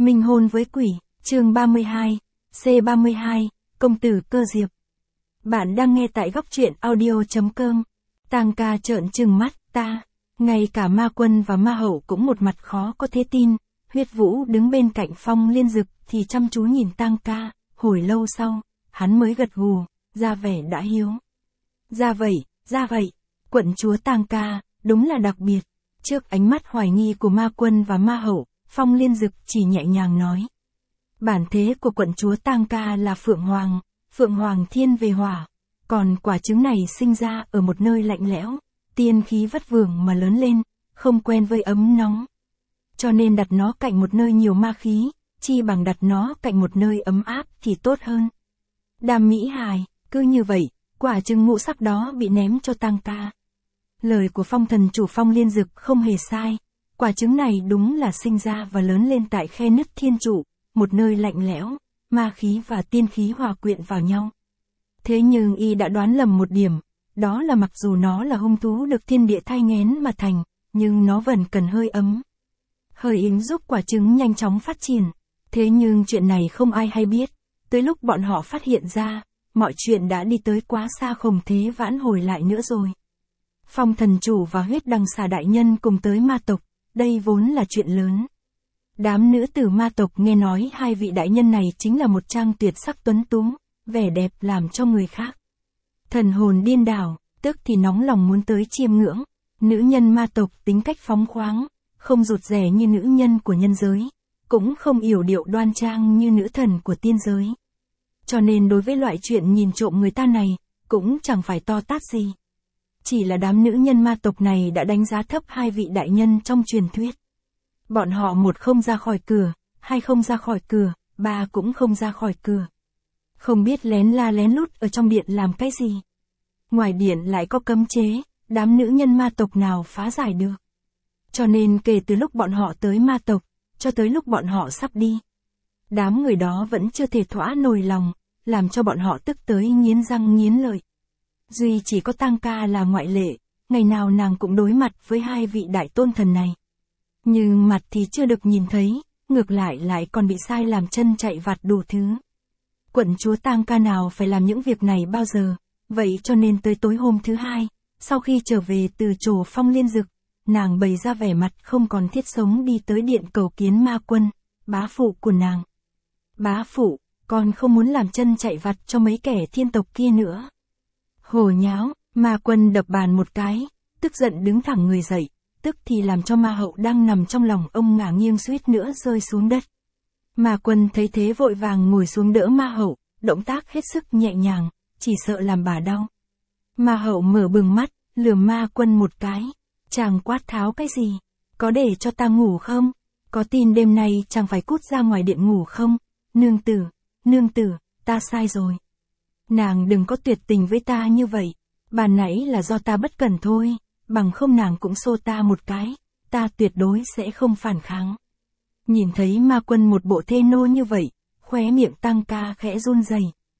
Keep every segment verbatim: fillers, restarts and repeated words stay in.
Minh hôn với quỷ, chương ba mươi hai, C ba mươi hai, công tử Cơ Diệp. Bạn đang nghe tại góc truyện audio.com. Tang ca trợn trừng mắt, ta, ngay cả ma quân và ma hậu cũng một mặt khó có thể tin. Huyết Vũ đứng bên cạnh Phong Liên Dực thì chăm chú nhìn Tang ca, hồi lâu sau, hắn mới gật gù, ra vẻ đã hiếu. Ra vậy, ra vậy, quận chúa Tang ca, đúng là đặc biệt. Trước ánh mắt hoài nghi của ma quân và ma hậu, Phong Liên Dực chỉ nhẹ nhàng nói. Bản thế của quận chúa Tang ca là Phượng Hoàng, Phượng Hoàng thiên về hỏa, còn quả trứng này sinh ra ở một nơi lạnh lẽo, tiên khí vất vưởng mà lớn lên, không quen với ấm nóng. Cho nên đặt nó cạnh một nơi nhiều ma khí, chi bằng đặt nó cạnh một nơi ấm áp thì tốt hơn. Đàm Mỹ Hài, cứ như vậy, quả trứng ngũ sắc đó bị ném cho Tang ca. Lời của Phong thần chủ Phong Liên Dực không hề sai, quả trứng này đúng là sinh ra và lớn lên tại khe nứt thiên trụ, một nơi lạnh lẽo, ma khí và tiên khí hòa quyện vào nhau. Thế nhưng y đã đoán lầm một điểm, đó là mặc dù nó là hung thú được thiên địa thai nghén mà thành, nhưng nó vẫn cần hơi ấm. Hơi ấm giúp quả trứng nhanh chóng phát triển. Thế nhưng chuyện này không ai hay biết, tới lúc bọn họ phát hiện ra, mọi chuyện đã đi tới quá xa không thể vãn hồi lại nữa rồi. Phong thần chủ và huyết đằng xà đại nhân cùng tới ma tộc, đây vốn là chuyện lớn. Đám nữ tử ma tộc nghe nói hai vị đại nhân này chính là một trang tuyệt sắc tuấn tú, vẻ đẹp làm cho người khác thần hồn điên đảo, tức thì nóng lòng muốn tới chiêm ngưỡng. Nữ nhân ma tộc tính cách phóng khoáng, không rụt rè như nữ nhân của nhân giới, cũng không yểu điệu đoan trang như nữ thần của tiên giới. Cho nên đối với loại chuyện nhìn trộm người ta này, cũng chẳng phải to tát gì. Chỉ là đám nữ nhân ma tộc này đã đánh giá thấp hai vị đại nhân trong truyền thuyết. Bọn họ một không ra khỏi cửa, hai không ra khỏi cửa, ba cũng không ra khỏi cửa. Không biết lén la lén lút ở trong điện làm cái gì. Ngoài điện lại có cấm chế, đám nữ nhân ma tộc nào phá giải được. Cho nên kể từ lúc bọn họ tới ma tộc, cho tới lúc bọn họ sắp đi, đám người đó vẫn chưa thể thỏa nổi lòng, làm cho bọn họ tức tới nghiến răng nghiến lợi. Duy chỉ có Tang ca là ngoại lệ, ngày nào nàng cũng đối mặt với hai vị đại tôn thần này. Nhưng mặt thì chưa được nhìn thấy, ngược lại lại còn bị sai làm chân chạy vặt đủ thứ. Quận chúa Tang ca nào phải làm những việc này bao giờ, vậy cho nên tới tối hôm thứ hai, sau khi trở về từ chỗ Phong Liên Dực, nàng bày ra vẻ mặt không còn thiết sống đi tới điện cầu kiến ma quân, bá phụ của nàng. Bá phụ, con không muốn làm chân chạy vặt cho mấy kẻ thiên tộc kia nữa. Hồ nháo, ma quân đập bàn một cái, tức giận đứng thẳng người dậy, tức thì làm cho ma hậu đang nằm trong lòng ông ngả nghiêng suýt nữa rơi xuống đất. Ma quân thấy thế vội vàng ngồi xuống đỡ ma hậu, động tác hết sức nhẹ nhàng, chỉ sợ làm bà đau. Ma hậu mở bừng mắt, lườm ma quân một cái. Chàng quát tháo cái gì? Có để cho ta ngủ không? Có tin đêm nay chàng phải cút ra ngoài điện ngủ không? Nương tử, nương tử, ta sai rồi. Nàng đừng có tuyệt tình với ta như vậy. Bàn nãy là do ta bất cẩn thôi, bằng không nàng cũng xô ta một cái, ta tuyệt đối sẽ không phản kháng. Nhìn thấy ma quân một bộ thê nô như vậy, khóe miệng Tang ca khẽ run rẩy.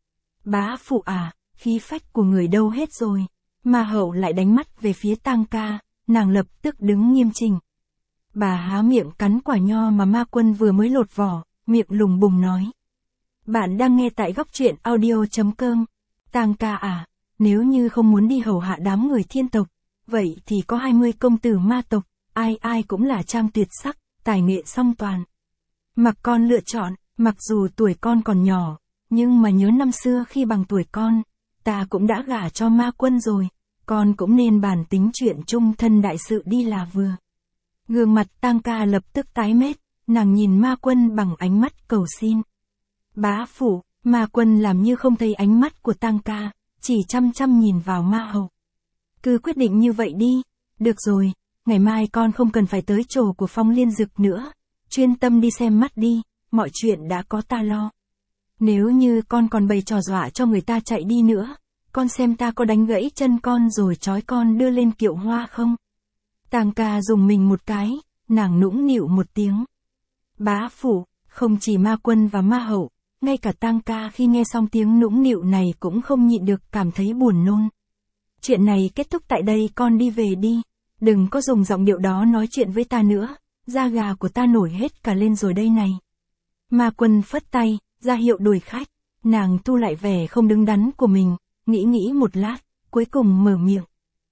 Bá phụ à, khí phách của người đâu hết rồi? Ma hậu lại đánh mắt về phía Tang ca, nàng lập tức đứng nghiêm chỉnh. Bà há miệng cắn quả nho mà ma quân vừa mới lột vỏ, miệng lùng bùng nói. Bạn đang nghe tại góc truyện audio.com. Tang ca à, nếu như không muốn đi hầu hạ đám người thiên tộc, vậy thì có hai mươi công tử ma tộc, ai ai cũng là trang tuyệt sắc, tài nghệ song toàn. Mặc con lựa chọn, mặc dù tuổi con còn nhỏ, nhưng mà nhớ năm xưa khi bằng tuổi con, ta cũng đã gả cho ma quân rồi, con cũng nên bàn tính chuyện chung thân đại sự đi là vừa. Gương mặt Tang ca lập tức tái mét, nàng nhìn ma quân bằng ánh mắt cầu xin. Bá phụ, ma quân làm như không thấy ánh mắt của Tang ca, chỉ chăm chăm nhìn vào ma hậu. Cứ quyết định như vậy đi, được rồi, ngày mai con không cần phải tới chỗ của Phong Liên Dực nữa, chuyên tâm đi xem mắt đi, mọi chuyện đã có ta lo. Nếu như con còn bày trò dọa cho người ta chạy đi nữa, con xem ta có đánh gãy chân con rồi trói con đưa lên kiệu hoa không? Tang ca dùng mình một cái, nàng nũng nịu một tiếng. Bá phụ, không chỉ ma quân và ma hậu, ngay cả Tang ca khi nghe xong tiếng nũng nịu này cũng không nhịn được cảm thấy buồn nôn. Chuyện này kết thúc tại đây, con đi về đi, đừng có dùng giọng điệu đó nói chuyện với ta nữa, da gà của ta nổi hết cả lên rồi đây này. Ma Quân phất tay, ra hiệu đuổi khách. Nàng thu lại vẻ không đứng đắn của mình, nghĩ nghĩ một lát, cuối cùng mở miệng.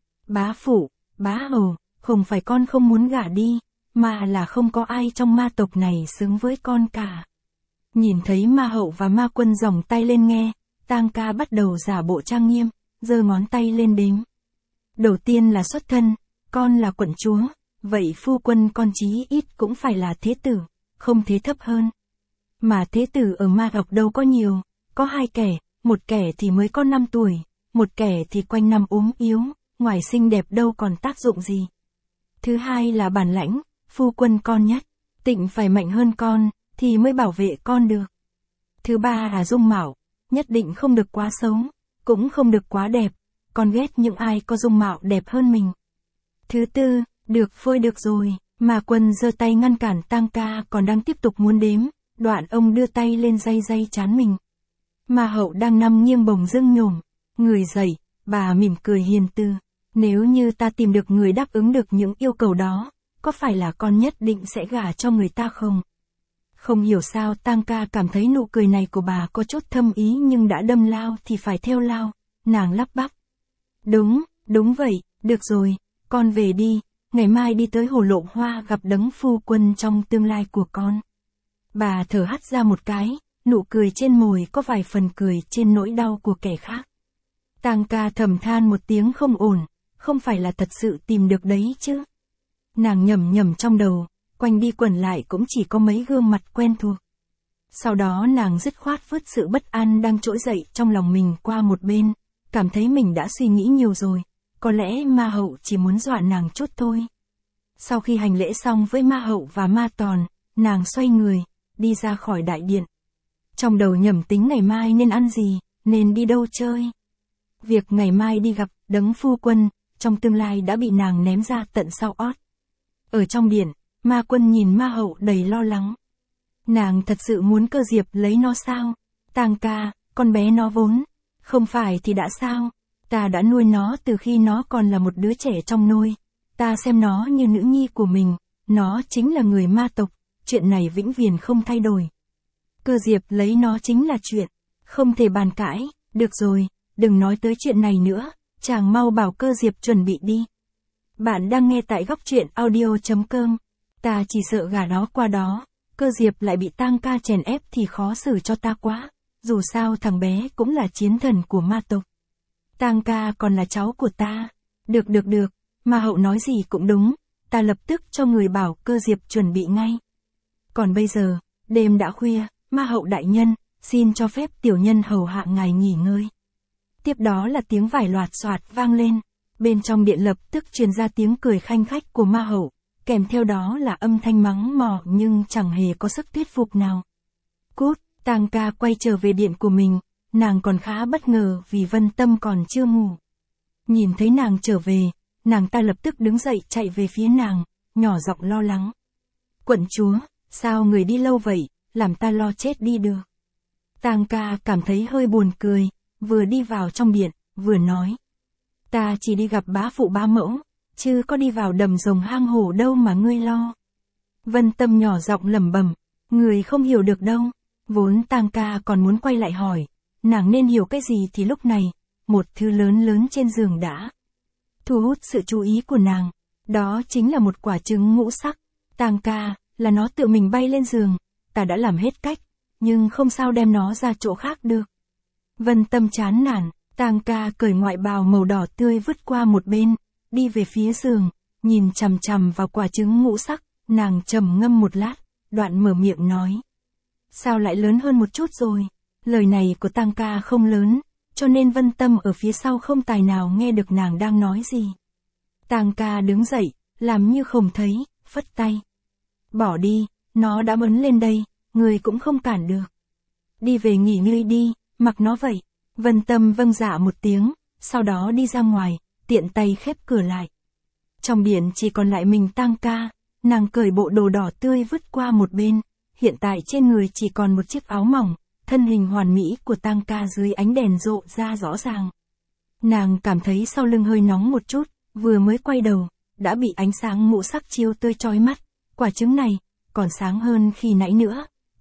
Bá phụ, bá hầu, không phải con không muốn gả đi, mà là không có ai trong ma tộc này xứng với con cả. Nhìn thấy Ma Hậu và Ma Quân giòng tay lên nghe, Tang ca bắt đầu giả bộ trang nghiêm, giơ ngón tay lên đếm. Đầu tiên là xuất thân, con là quận chúa, vậy phu quân con chí ít cũng phải là thế tử, không thế thấp hơn. Mà thế tử ở ma tộc đâu có nhiều, có hai kẻ, một kẻ thì mới có năm tuổi, một kẻ thì quanh năm ốm yếu, ngoài xinh đẹp đâu còn tác dụng gì. Thứ hai là bản lãnh, phu quân con nhất, tịnh phải mạnh hơn con, thì mới bảo vệ con được. Thứ ba là dung mạo, nhất định không được quá xấu, cũng không được quá đẹp, con ghét những ai có dung mạo đẹp hơn mình. Thứ tư, được phôi được rồi, Ma Quân giơ tay ngăn cản Tang ca còn đang tiếp tục muốn đếm, đoạn ông đưa tay lên day day trán mình. Ma Hậu đang nằm nghiêng bồng dưng nhổm, người dậy, bà mỉm cười hiền từ. Nếu như ta tìm được người đáp ứng được những yêu cầu đó, có phải là con nhất định sẽ gả cho người ta không? Không hiểu sao Tang ca cảm thấy nụ cười này của bà có chút thâm ý nhưng đã đâm lao thì phải theo lao, nàng lắp bắp. Đúng, đúng vậy, được rồi, con về đi, ngày mai đi tới Hồ Lộ Hoa gặp đấng phu quân trong tương lai của con. Bà thở hắt ra một cái, nụ cười trên môi có vài phần cười trên nỗi đau của kẻ khác. Tang ca thầm than một tiếng không ổn, không phải là thật sự tìm được đấy chứ. Nàng nhẩm nhẩm trong đầu, quanh đi quẩn lại cũng chỉ có mấy gương mặt quen thuộc. Sau đó nàng dứt khoát vứt sự bất an đang trỗi dậy trong lòng mình qua một bên, cảm thấy mình đã suy nghĩ nhiều rồi, có lẽ Ma Hậu chỉ muốn dọa nàng chút thôi. Sau khi hành lễ xong với Ma Hậu và Ma Tòn, nàng xoay người, đi ra khỏi đại điện. Trong đầu nhẩm tính ngày mai nên ăn gì, nên đi đâu chơi. Việc ngày mai đi gặp đấng phu quân, trong tương lai đã bị nàng ném ra tận sau ót. Ở trong điện, Ma Quân nhìn Ma Hậu đầy lo lắng. Nàng thật sự muốn Cơ Diệp lấy nó sao? Tang ca, con bé nó vốn, không phải thì đã sao? Ta đã nuôi nó từ khi nó còn là một đứa trẻ trong nôi. Ta xem nó như nữ nhi của mình, nó chính là người ma tộc, chuyện này vĩnh viễn không thay đổi. Cơ Diệp lấy nó chính là chuyện, không thể bàn cãi, được rồi, đừng nói tới chuyện này nữa, chàng mau bảo Cơ Diệp chuẩn bị đi. Bạn đang nghe tại góc truyện audio chấm com. Ta chỉ sợ gả nó qua đó, Cơ Diệp lại bị Tang ca chèn ép thì khó xử cho ta quá, dù sao thằng bé cũng là chiến thần của ma tộc. Tang ca còn là cháu của ta. Được được được, Ma Hậu nói gì cũng đúng, ta lập tức cho người bảo Cơ Diệp chuẩn bị ngay. Còn bây giờ, đêm đã khuya, Ma Hậu đại nhân, xin cho phép tiểu nhân hầu hạ ngài nghỉ ngơi. Tiếp đó là tiếng vải loạt xoạt vang lên, bên trong điện lập tức truyền ra tiếng cười khanh khách của Ma Hậu, kèm theo đó là âm thanh mắng mỏ nhưng chẳng hề có sức thuyết phục nào. Cút, Tang ca quay trở về điện của mình, nàng còn khá bất ngờ vì Vân Tâm còn chưa ngủ. Nhìn thấy nàng trở về, nàng ta lập tức đứng dậy chạy về phía nàng, nhỏ giọng lo lắng. Quận chúa, sao người đi lâu vậy, làm ta lo chết đi được. Tang ca cảm thấy hơi buồn cười, vừa đi vào trong điện, vừa nói. Ta chỉ đi gặp bá phụ bá mẫu, chứ có đi vào đầm rồng hang hổ đâu mà ngươi lo. Vân Tâm nhỏ giọng lẩm bẩm, người không hiểu được đâu. Vốn Tang ca còn muốn quay lại hỏi, nàng nên hiểu cái gì thì lúc này, một thứ lớn lớn trên giường đã thu hút sự chú ý của nàng. Đó chính là một quả trứng ngũ sắc. Tang ca, là nó tự mình bay lên giường, ta đã làm hết cách, nhưng không sao đem nó ra chỗ khác được. Vân Tâm chán nản, Tang ca cởi ngoại bào màu đỏ tươi vứt qua một bên, đi về phía giường, nhìn chằm chằm vào quả trứng ngũ sắc, nàng trầm ngâm một lát, đoạn mở miệng nói. Sao lại lớn hơn một chút rồi? Lời này của Tang ca không lớn, cho nên Vân Tâm ở phía sau không tài nào nghe được nàng đang nói gì. Tang ca đứng dậy, làm như không thấy, phất tay. Bỏ đi, nó đã bấn lên đây, người cũng không cản được. Đi về nghỉ ngơi đi, mặc nó vậy. Vân Tâm vâng dạ một tiếng, sau đó đi ra ngoài, tiện tay khép cửa lại. Trong điện chỉ còn lại mình Tang ca, nàng cởi bộ đồ đỏ tươi vứt qua một bên, hiện tại trên người chỉ còn một chiếc áo mỏng, thân hình hoàn mỹ của Tang ca dưới ánh đèn rộ ra rõ ràng. Nàng cảm thấy sau lưng hơi nóng một chút, vừa mới quay đầu, đã bị ánh sáng ngũ sắc chiếu tươi chói mắt, quả trứng này, còn sáng hơn khi nãy nữa. A,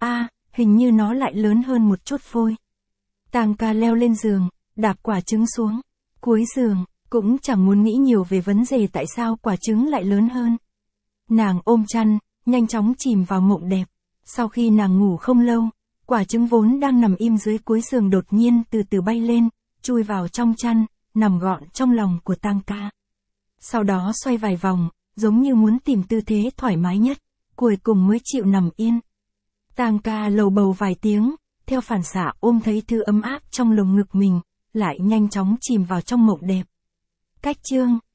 hình như nó lại lớn hơn một chút phôi. Tang ca leo lên giường, đạp quả trứng xuống. Cuối giường, cũng chẳng muốn nghĩ nhiều về vấn đề tại sao quả trứng lại lớn hơn. Nàng ôm chăn, nhanh chóng chìm vào mộng đẹp. Sau khi nàng ngủ không lâu, quả trứng vốn đang nằm im dưới cuối giường đột nhiên từ từ bay lên, chui vào trong chăn, nằm gọn trong lòng của Tang ca. Sau đó xoay vài vòng, giống như muốn tìm tư thế thoải mái nhất, cuối cùng mới chịu nằm yên. Tang ca lầu bầu vài tiếng, theo phản xạ ôm thấy thứ ấm áp trong lồng ngực mình, lại nhanh chóng chìm vào trong mộng đẹp. Cách chương